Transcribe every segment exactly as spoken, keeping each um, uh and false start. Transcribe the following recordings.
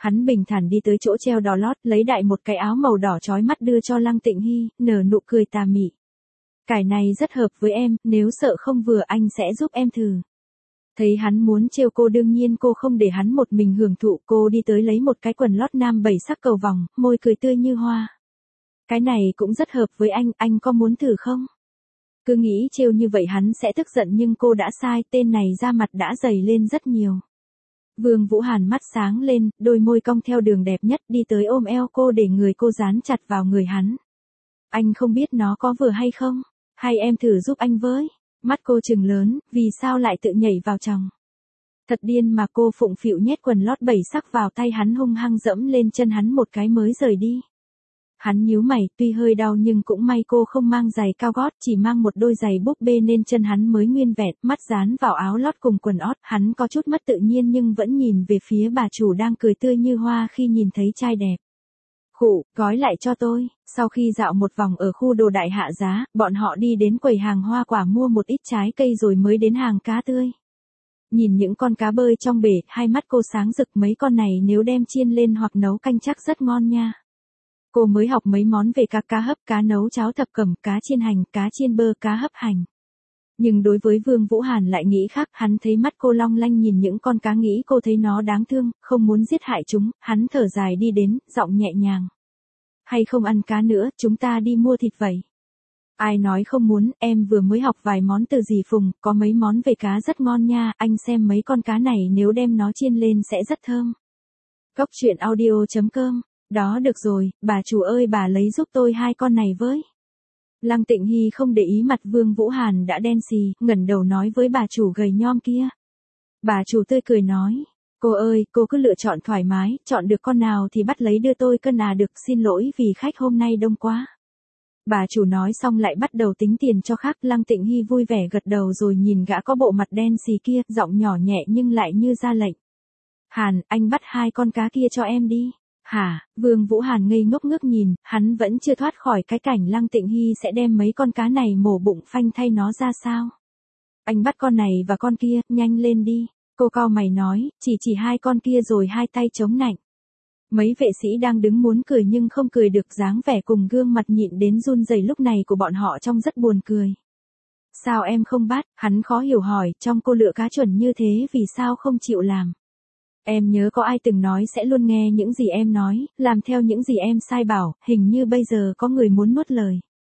Hắn bình thản đi tới chỗ treo đỏ lót, lấy đại một cái áo màu đỏ chói mắt đưa cho Lăng Tịnh Hy, nở nụ cười tà mị. Cái này rất hợp với em, nếu sợ không vừa anh sẽ giúp em thử. Thấy hắn muốn trêu cô đương nhiên cô không để hắn một mình hưởng thụ, cô đi tới lấy một cái quần lót nam bảy sắc cầu vòng, môi cười tươi như hoa. Cái này cũng rất hợp với anh, anh có muốn thử không? Cứ nghĩ trêu như vậy hắn sẽ tức giận nhưng cô đã sai, tên này da mặt đã dày lên rất nhiều. Vương Vũ Hàn mắt sáng lên, đôi môi cong theo đường đẹp nhất đi tới ôm eo cô để người cô dán chặt vào người hắn. Anh không biết nó có vừa hay không? Hay em thử giúp anh với? Mắt cô trừng lớn, vì sao lại tự nhảy vào chồng? Thật điên mà, cô phụng phịu nhét quần lót bảy sắc vào tay hắn hung hăng dẫm lên chân hắn một cái mới rời đi. Hắn nhíu mày, tuy hơi đau nhưng cũng may cô không mang giày cao gót, chỉ mang một đôi giày búp bê nên chân hắn mới nguyên vẹn, mắt dán vào áo lót cùng quần ót, hắn có chút mất tự nhiên nhưng vẫn nhìn về phía bà chủ đang cười tươi như hoa khi nhìn thấy trai đẹp. Khụ, gói lại cho tôi. Sau khi dạo một vòng ở khu đồ đại hạ giá, bọn họ đi đến quầy hàng hoa quả mua một ít trái cây rồi mới đến hàng cá tươi. Nhìn những con cá bơi trong bể, hai mắt cô sáng rực, mấy con này nếu đem chiên lên hoặc nấu canh chắc rất ngon nha. Cô mới học mấy món về cá cá hấp, cá nấu cháo thập cẩm, cá chiên hành, cá chiên bơ, cá hấp hành. Nhưng đối với Vương Vũ Hàn lại nghĩ khác, hắn thấy mắt cô long lanh nhìn những con cá nghĩ cô thấy nó đáng thương, không muốn giết hại chúng, hắn thở dài đi đến, giọng nhẹ nhàng. Hay không ăn cá nữa, chúng ta đi mua thịt vậy. Ai nói không muốn, em vừa mới học vài món từ dì Phùng, có mấy món về cá rất ngon nha, anh xem mấy con cá này nếu đem nó chiên lên sẽ rất thơm. Cốc truyện audio chấm com. Đó được rồi, bà chủ ơi bà lấy giúp tôi hai con này với. Lăng Tịnh Hy không để ý mặt Vương Vũ Hàn đã đen xì, ngẩng đầu nói với bà chủ gầy nhom kia. Bà chủ tươi cười nói, cô ơi, cô cứ lựa chọn thoải mái, chọn được con nào thì bắt lấy đưa tôi cân à được, xin lỗi vì khách hôm nay đông quá. Bà chủ nói xong lại bắt đầu tính tiền cho khách, Lăng Tịnh Hy vui vẻ gật đầu rồi nhìn gã có bộ mặt đen xì kia, giọng nhỏ nhẹ nhưng lại như ra lệnh. Hàn, anh bắt hai con cá kia cho em đi. Hả, Vương Vũ Hàn ngây ngốc ngước nhìn, hắn vẫn chưa thoát khỏi cái cảnh Lăng Tịnh Hy sẽ đem mấy con cá này mổ bụng phanh thay nó ra sao. Anh bắt con này và con kia, nhanh lên đi. Cô cau mày nói, chỉ chỉ hai con kia rồi hai tay chống nạnh. Mấy vệ sĩ đang đứng muốn cười nhưng không cười được, dáng vẻ cùng gương mặt nhịn đến run rẩy lúc này của bọn họ trông rất buồn cười. Sao em không bắt, hắn khó hiểu hỏi, trong cô lựa cá chuẩn như thế vì sao không chịu làm. Em nhớ có ai từng nói sẽ luôn nghe những gì em nói, làm theo những gì em sai bảo, hình như bây giờ có người muốn nuốt lời.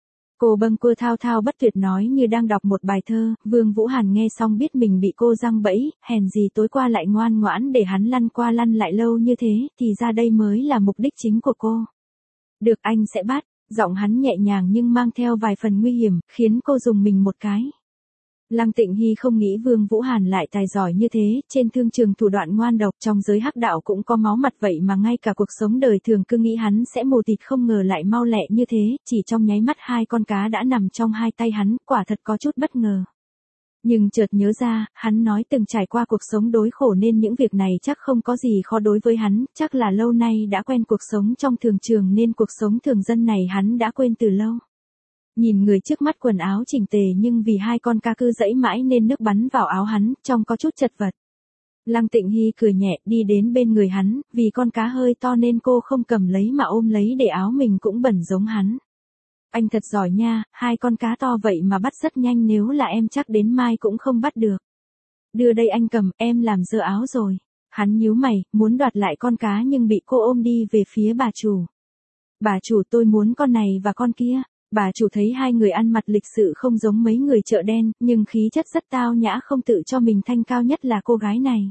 Cô bâng quơ thao thao bất tuyệt nói như đang đọc một bài thơ, Vương Vũ Hàn nghe xong biết mình bị cô giăng bẫy, hèn gì tối qua lại ngoan ngoãn để hắn lăn qua lăn lại lâu như thế, thì ra đây mới là mục đích chính của cô. Được, anh sẽ bắt, giọng hắn nhẹ nhàng nhưng mang theo vài phần nguy hiểm, khiến cô dùng mình một cái. Lăng Tịnh Hy không nghĩ Vương Vũ Hàn lại tài giỏi như thế, trên thương trường thủ đoạn ngoan độc, trong giới hắc đạo cũng có máu mặt vậy mà ngay cả cuộc sống đời thường cứ nghĩ hắn sẽ mù tịt không ngờ lại mau lẹ như thế, chỉ trong nháy mắt hai con cá đã nằm trong hai tay hắn, quả thật có chút bất ngờ. Nhưng chợt nhớ ra, hắn nói từng trải qua cuộc sống đối khổ nên những việc này chắc không có gì khó đối với hắn, chắc là lâu nay đã quen cuộc sống trong thường trường nên cuộc sống thường dân này hắn đã quên từ lâu. Nhìn người trước mắt quần áo chỉnh tề nhưng vì hai con cá cứ dẫy mãi nên nước bắn vào áo hắn, trông có chút chật vật. Lăng Tịnh Hy cười nhẹ đi đến bên người hắn, vì con cá hơi to nên cô không cầm lấy mà ôm lấy để áo mình cũng bẩn giống hắn. Anh thật giỏi nha, hai con cá to vậy mà bắt rất nhanh, nếu là em chắc đến mai cũng không bắt được. Đưa đây anh cầm, em làm dơ áo rồi. Hắn nhíu mày, muốn đoạt lại con cá nhưng bị cô ôm đi về phía bà chủ. Bà chủ tôi muốn con này và con kia. Bà chủ thấy hai người ăn mặc lịch sự không giống mấy người chợ đen, nhưng khí chất rất tao nhã, không tự cho mình thanh cao, nhất là cô gái này.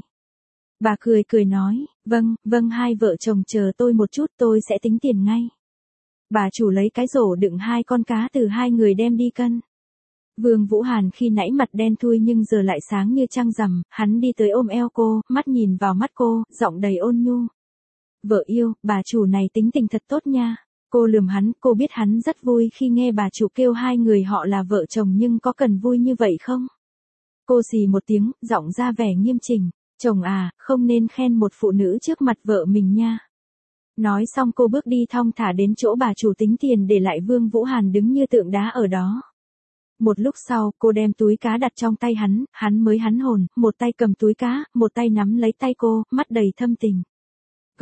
Bà cười cười nói, vâng, vâng, hai vợ chồng chờ tôi một chút, tôi sẽ tính tiền ngay. Bà chủ lấy cái rổ đựng hai con cá từ hai người đem đi cân. Vương Vũ Hàn khi nãy mặt đen thui nhưng giờ lại sáng như trăng rằm, hắn đi tới ôm eo cô, mắt nhìn vào mắt cô, giọng đầy ôn nhu. Vợ yêu, bà chủ này tính tình thật tốt nha. Cô lườm hắn, cô biết hắn rất vui khi nghe bà chủ kêu hai người họ là vợ chồng nhưng có cần vui như vậy không? Cô xì một tiếng, giọng ra vẻ nghiêm chỉnh, chồng à, không nên khen một phụ nữ trước mặt vợ mình nha. Nói xong cô bước đi thong thả đến chỗ bà chủ tính tiền để lại Vương Vũ Hàn đứng như tượng đá ở đó. Một lúc sau, cô đem túi cá đặt trong tay hắn, hắn mới hắn hồn, một tay cầm túi cá, một tay nắm lấy tay cô, mắt đầy thâm tình.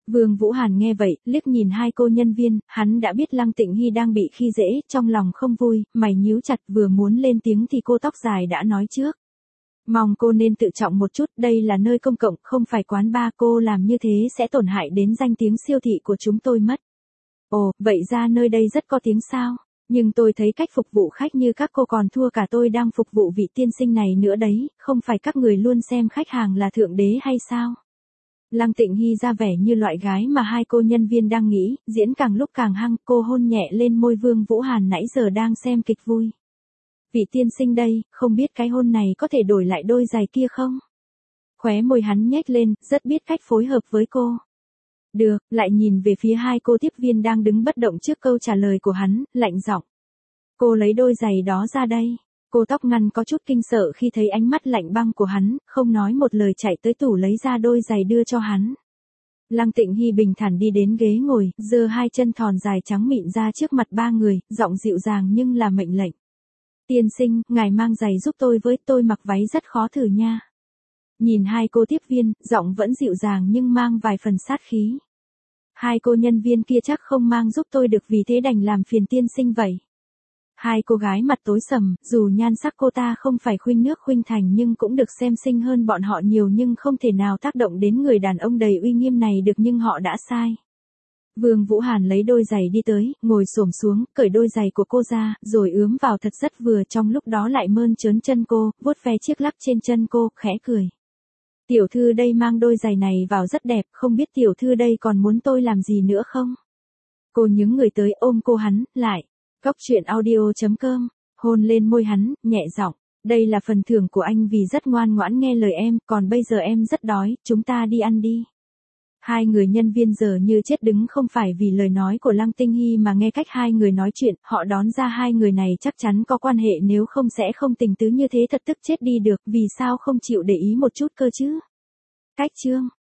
Vương Vũ Hàn nghe vậy, liếc nhìn hai cô nhân viên, hắn đã biết Lăng Tịnh Hy đang bị khi dễ, trong lòng không vui, mày nhíu chặt vừa muốn lên tiếng thì cô tóc dài đã nói trước. Mong cô nên tự trọng một chút, đây là nơi công cộng, không phải quán bar, cô làm như thế sẽ tổn hại đến danh tiếng siêu thị của chúng tôi mất. Ồ, vậy ra nơi đây rất có tiếng sao? Nhưng tôi thấy cách phục vụ khách như các cô còn thua cả tôi đang phục vụ vị tiên sinh này nữa đấy, không phải các người luôn xem khách hàng là thượng đế hay sao? Lăng Tịnh Hy ra vẻ như loại gái mà hai cô nhân viên đang nghĩ, diễn càng lúc càng hăng, cô hôn nhẹ lên môi Vương Vũ Hàn nãy giờ đang xem kịch vui. Vị tiên sinh đây, không biết cái hôn này có thể đổi lại đôi giày kia không? Khóe môi hắn nhếch lên, rất biết cách phối hợp với cô. Được, lại nhìn về phía hai cô tiếp viên đang đứng bất động trước câu trả lời của hắn, lạnh giọng. Cô lấy đôi giày đó ra đây. Cô tóc ngắn có chút kinh sợ khi thấy ánh mắt lạnh băng của hắn, không nói một lời chạy tới tủ lấy ra đôi giày đưa cho hắn. Lăng Tịnh Hy bình thản đi đến ghế ngồi, giơ hai chân thon dài trắng mịn ra trước mặt ba người, giọng dịu dàng nhưng là mệnh lệnh. Tiên sinh, ngài mang giày giúp tôi với, tôi mặc váy rất khó thử nha. Nhìn hai cô tiếp viên, giọng vẫn dịu dàng nhưng mang vài phần sát khí. Hai cô nhân viên kia chắc không mang giúp tôi được, vì thế đành làm phiền tiên sinh vậy. Hai cô gái mặt tối sầm, dù nhan sắc cô ta không phải khuynh nước khuynh thành nhưng cũng được xem xinh hơn bọn họ nhiều, nhưng không thể nào tác động đến người đàn ông đầy uy nghiêm này được, nhưng họ đã sai. Vương Vũ Hàn lấy đôi giày đi tới, ngồi xổm xuống, cởi đôi giày của cô ra, rồi ướm vào thật rất vừa, trong lúc đó lại mơn trớn chân cô, vuốt ve chiếc lắc trên chân cô, khẽ cười. Tiểu thư đây mang đôi giày này vào rất đẹp, không biết tiểu thư đây còn muốn tôi làm gì nữa không? Cô nhướng người tới ôm cô hắn, lại. Cóc truyện audio chấm com, hôn lên môi hắn, nhẹ giọng. Đây là phần thưởng của anh vì rất ngoan ngoãn nghe lời em, còn bây giờ em rất đói, chúng ta đi ăn đi. Hai người nhân viên giờ như chết đứng, không phải vì lời nói của Lăng Tịnh Hy mà nghe cách hai người nói chuyện, họ đón ra hai người này chắc chắn có quan hệ, nếu không sẽ không tình tứ như thế, thật tức chết đi được, vì sao không chịu để ý một chút cơ chứ? Cách chương